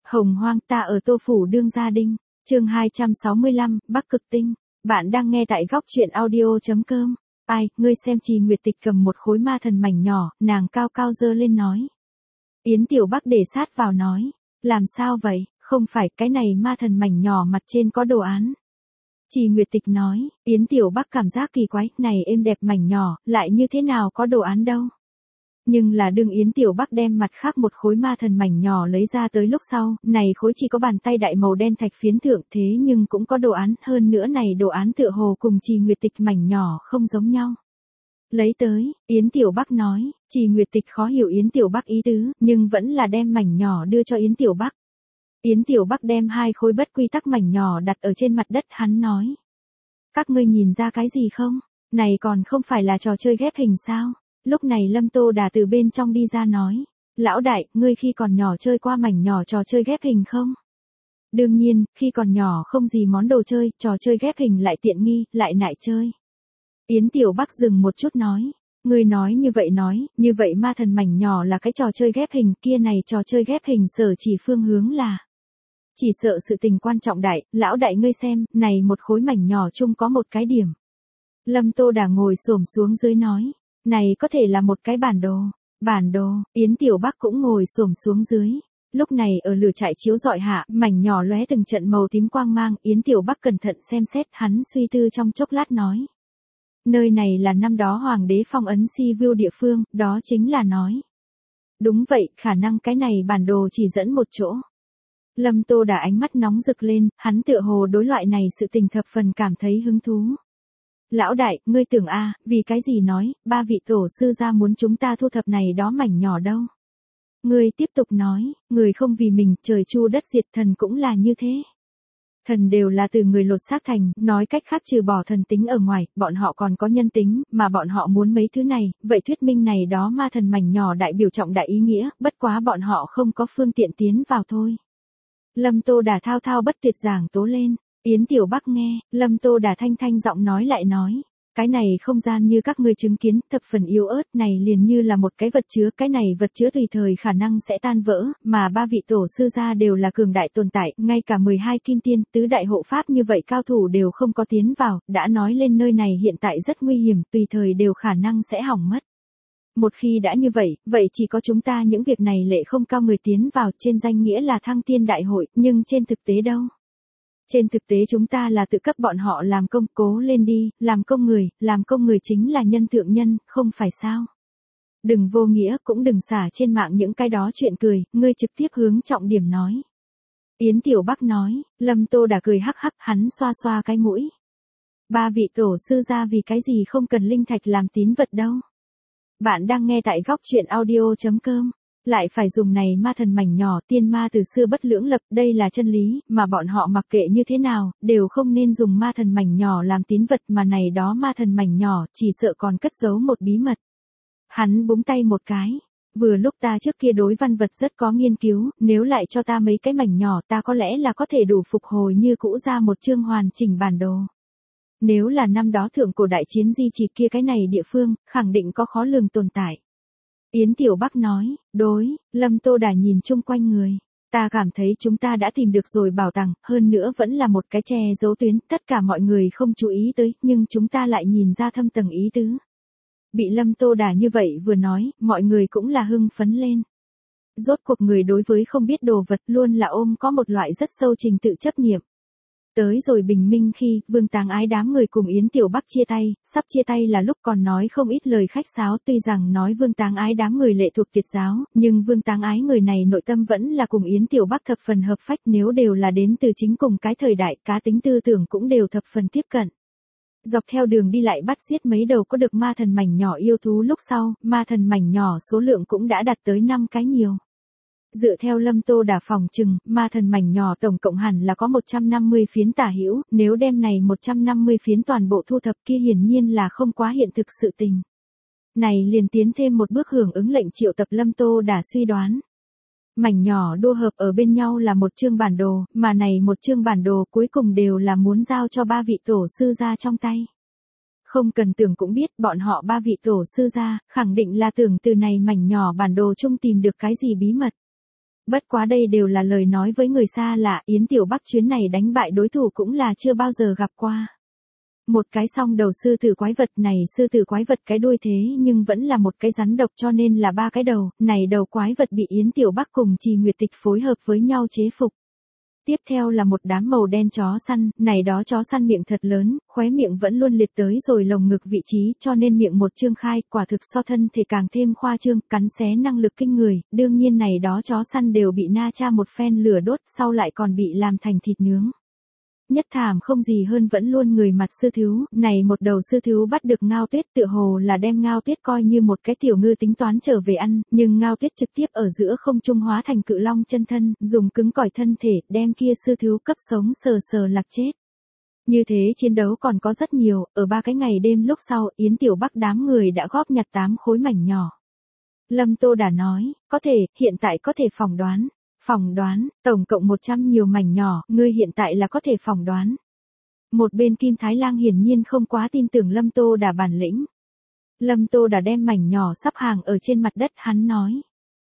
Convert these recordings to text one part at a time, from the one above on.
Hồng hoang ta ở Tô Phủ Đương Gia Đinh, chương 265, Bắc Cực Tinh. Bạn đang nghe tại góc truyện audio.com. Ai, ngươi xem Trì Nguyệt Tịch cầm một khối ma thần mảnh nhỏ, nàng cao cao giơ lên nói. Yến Tiểu Bắc để sát vào nói. Làm sao vậy, không phải cái này ma thần mảnh nhỏ mặt trên có đồ án. Trì Nguyệt Tịch nói, Yến Tiểu Bắc cảm giác kỳ quái, này êm đẹp mảnh nhỏ, lại như thế nào có đồ án đâu. Nhưng là đương Yến Tiểu Bắc đem mặt khác một khối ma thần mảnh nhỏ lấy ra tới lúc sau, này khối chỉ có bàn tay đại màu đen thạch phiến thượng thế nhưng cũng có đồ án, hơn nữa này đồ án tựa hồ cùng Trì Nguyệt Tịch mảnh nhỏ không giống nhau. Lấy tới, Yến Tiểu Bắc nói, Trì Nguyệt Tịch khó hiểu Yến Tiểu Bắc ý tứ, nhưng vẫn là đem mảnh nhỏ đưa cho Yến Tiểu Bắc. Yến Tiểu Bắc đem hai khối bất quy tắc mảnh nhỏ đặt ở trên mặt đất, hắn nói. Các ngươi nhìn ra cái gì không? Này còn không phải là trò chơi ghép hình sao? Lúc này Lâm Tô Đà từ bên trong đi ra nói. Lão đại, ngươi khi còn nhỏ chơi qua mảnh nhỏ trò chơi ghép hình không? Đương nhiên, khi còn nhỏ không gì món đồ chơi, trò chơi ghép hình lại tiện nghi, lại nại chơi. Yến Tiểu Bắc dừng một chút nói. Ngươi nói, như vậy ma thần mảnh nhỏ là cái trò chơi ghép hình, kia này trò chơi ghép hình sở chỉ phương hướng là. Chỉ sợ sự tình quan trọng đại, lão đại ngươi xem, này một khối mảnh nhỏ chung có một cái điểm. Lâm Tô Đà ngồi xổm xuống dưới nói. Này có thể là một cái bản đồ, Yến Tiểu Bắc cũng ngồi xổm xuống dưới. Lúc này ở lửa trại chiếu rọi hạ, mảnh nhỏ lóe từng trận màu tím quang mang, Yến Tiểu Bắc cẩn thận xem xét, hắn suy tư trong chốc lát nói. Nơi này là năm đó Hoàng đế phong ấn Si View địa phương, đó chính là nói. Đúng vậy, khả năng cái này bản đồ chỉ dẫn một chỗ. Lâm Tô Đà ánh mắt nóng rực lên, hắn tựa hồ đối loại này sự tình thập phần cảm thấy hứng thú. Lão đại, ngươi tưởng vì cái gì nói, ba vị tổ sư gia muốn chúng ta thu thập này đó mảnh nhỏ đâu. Ngươi tiếp tục nói, người không vì mình, trời chu đất diệt, thần cũng là như thế. Thần đều là từ người lột xác thành, nói cách khác trừ bỏ thần tính ở ngoài, bọn họ còn có nhân tính, mà bọn họ muốn mấy thứ này, vậy thuyết minh này đó ma thần mảnh nhỏ đại biểu trọng đại ý nghĩa, bất quá bọn họ không có phương tiện tiến vào thôi. Lâm Tô Đà thao thao bất tuyệt giảng tố lên. Yến Tiểu Bắc nghe, Lâm Tô Đà thanh thanh giọng nói lại nói, cái này không gian như các ngươi chứng kiến, thập phần yếu ớt, này liền như là một cái vật chứa, cái này vật chứa tùy thời khả năng sẽ tan vỡ, mà ba vị tổ sư gia đều là cường đại tồn tại, ngay cả 12 kim tiên, tứ đại hộ pháp như vậy cao thủ đều không có tiến vào, đã nói lên nơi này hiện tại rất nguy hiểm, tùy thời đều khả năng sẽ hỏng mất. Một khi đã như vậy chỉ có chúng ta những việc này lệ không cao người tiến vào, trên danh nghĩa là thăng tiên đại hội, nhưng trên thực tế đâu? Trên thực tế chúng ta là tự cấp bọn họ làm công, cố lên đi, làm công người chính là nhân thượng nhân, không phải sao? Đừng vô nghĩa, cũng đừng xả trên mạng những cái đó chuyện cười, ngươi trực tiếp hướng trọng điểm nói. Yến Tiểu Bắc nói, Lâm Tô Đà cười hắc hắc, hắn xoa xoa cái mũi. Ba vị tổ sư gia vì cái gì không cần linh thạch làm tín vật đâu. Bạn đang nghe tại góc truyện audio.com. Lại phải dùng này ma thần mảnh nhỏ, tiên ma từ xưa bất lưỡng lập, đây là chân lý, mà bọn họ mặc kệ như thế nào, đều không nên dùng ma thần mảnh nhỏ làm tín vật, mà này đó ma thần mảnh nhỏ, chỉ sợ còn cất giấu một bí mật. Hắn búng tay một cái. Vừa lúc ta trước kia đối văn vật rất có nghiên cứu, nếu lại cho ta mấy cái mảnh nhỏ, ta có lẽ là có thể đủ phục hồi như cũ ra một chương hoàn chỉnh bản đồ. Nếu là năm đó thượng cổ đại chiến di chỉ kia cái này địa phương, khẳng định có khó lường tồn tại. Yến Tiểu Bắc nói, đối, Lâm Tô Đà nhìn chung quanh người. Ta cảm thấy chúng ta đã tìm được rồi bảo tàng, hơn nữa vẫn là một cái che giấu tuyến, tất cả mọi người không chú ý tới, nhưng chúng ta lại nhìn ra thâm tầng ý tứ. Bị Lâm Tô Đà như vậy vừa nói, mọi người cũng là hưng phấn lên. Rốt cuộc người đối với không biết đồ vật luôn là ôm có một loại rất sâu trình tự chấp niệm. Tới rồi bình minh khi, Vương Táng Ái đám người cùng Yến Tiểu Bắc chia tay, sắp chia tay là lúc còn nói không ít lời khách sáo, tuy rằng nói Vương Táng Ái đám người lệ thuộc Tiệt giáo, nhưng Vương Táng Ái người này nội tâm vẫn là cùng Yến Tiểu Bắc thập phần hợp phách, nếu đều là đến từ chính cùng cái thời đại, cá tính tư tưởng cũng đều thập phần tiếp cận. Dọc theo đường đi lại bắt giết mấy đầu có được ma thần mảnh nhỏ yêu thú lúc sau, ma thần mảnh nhỏ số lượng cũng đã đạt tới 5 cái nhiều. Dựa theo Lâm Tô Đà phòng trừng, ma thần mảnh nhỏ tổng cộng hẳn là có 150 phiến tả hữu, nếu đem này 150 phiến toàn bộ thu thập kia hiển nhiên là không quá hiện thực sự tình. Này liền tiến thêm một bước hưởng ứng lệnh triệu tập Lâm Tô Đà suy đoán. Mảnh nhỏ đô hợp ở bên nhau là một chương bản đồ, mà này một chương bản đồ cuối cùng đều là muốn giao cho ba vị tổ sư gia trong tay. Không cần tưởng cũng biết bọn họ ba vị tổ sư gia, khẳng định là tưởng từ này mảnh nhỏ bản đồ chung tìm được cái gì bí mật. Bất quá đây đều là lời nói với người xa lạ, Yến Tiểu Bắc chuyến này đánh bại đối thủ cũng là chưa bao giờ gặp qua. Một cái song đầu sư tử quái vật này, sư tử quái vật cái đuôi thế nhưng vẫn là một cái rắn độc cho nên là ba cái đầu, này đầu quái vật bị Yến Tiểu Bắc cùng Trì Nguyệt Tịch phối hợp với nhau chế phục. Tiếp theo là một đám màu đen chó săn, này đó chó săn miệng thật lớn, khóe miệng vẫn luôn liệt tới rồi lồng ngực vị trí cho nên miệng một trương khai, quả thực so thân thể càng thêm khoa trương, cắn xé năng lực kinh người, đương nhiên này đó chó săn đều bị na cha một phen lửa đốt sau lại còn bị làm thành thịt nướng. Nhất thảm không gì hơn vẫn luôn người mặt sư thứu, này một đầu sư thứu bắt được Ngao Tuyết tựa hồ là đem Ngao Tuyết coi như một cái tiểu ngư tính toán trở về ăn, nhưng Ngao Tuyết trực tiếp ở giữa không trung hóa thành cự long chân thân, dùng cứng cỏi thân thể, đem kia sư thứu cấp sống sờ sờ lạc chết. Như thế chiến đấu còn có rất nhiều, ở 3 cái ngày đêm lúc sau, Yến Tiểu Bắc đám người đã góp nhặt 8 khối mảnh nhỏ. Lâm Tô đã nói, có thể, hiện tại có thể phỏng đoán. Phỏng đoán, tổng cộng 100 nhiều mảnh nhỏ, ngươi hiện tại là có thể phỏng đoán. Một bên Kim Thái Lang hiển nhiên không quá tin tưởng Lâm Tô đã bản lĩnh. Lâm Tô đã đem mảnh nhỏ sắp hàng ở trên mặt đất, hắn nói.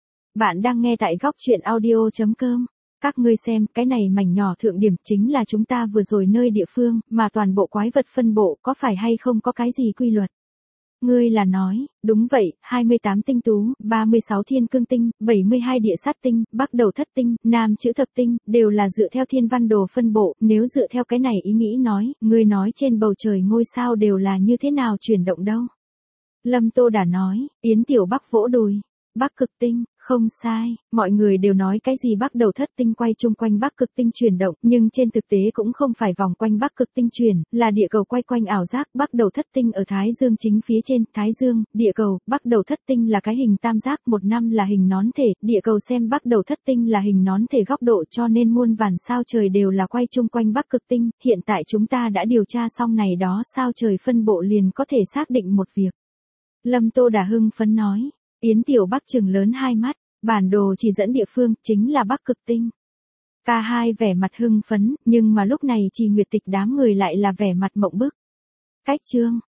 Bạn đang nghe tại góc chuyện audio.com. Các ngươi xem, cái này mảnh nhỏ thượng điểm chính là chúng ta vừa rồi nơi địa phương, mà toàn bộ quái vật phân bộ có phải hay không có cái gì quy luật. Ngươi là nói, đúng vậy, 28 tinh tú, 36 thiên cương tinh, 72 địa sát tinh, bắc đầu thất tinh, nam chữ thập tinh, đều là dựa theo thiên văn đồ phân bộ, nếu dựa theo cái này ý nghĩ nói, ngươi nói trên bầu trời ngôi sao đều là như thế nào chuyển động đâu. Lâm Tô đã nói, Yến Tiểu Bắc vỗ đùi, bắc cực tinh. Không sai, mọi người đều nói cái gì bắc đầu thất tinh quay chung quanh bắc cực tinh chuyển động, nhưng trên thực tế cũng không phải vòng quanh bắc cực tinh chuyển, là địa cầu quay quanh ảo giác, bắc đầu thất tinh ở Thái Dương chính phía trên, Thái Dương, địa cầu, bắc đầu thất tinh là cái hình tam giác, một năm là hình nón thể, địa cầu xem bắc đầu thất tinh là hình nón thể góc độ cho nên muôn vàn sao trời đều là quay chung quanh bắc cực tinh, hiện tại chúng ta đã điều tra xong này đó sao trời phân bộ liền có thể xác định một việc. Lâm Tô đã hưng phấn nói. Yến Tiểu Bắc trừng lớn hai mắt, bản đồ chỉ dẫn địa phương chính là bắc cực tinh. Cả hai vẻ mặt hưng phấn, nhưng mà lúc này Trì Nguyệt Tịch đám người lại là vẻ mặt mộng bức. Cách chương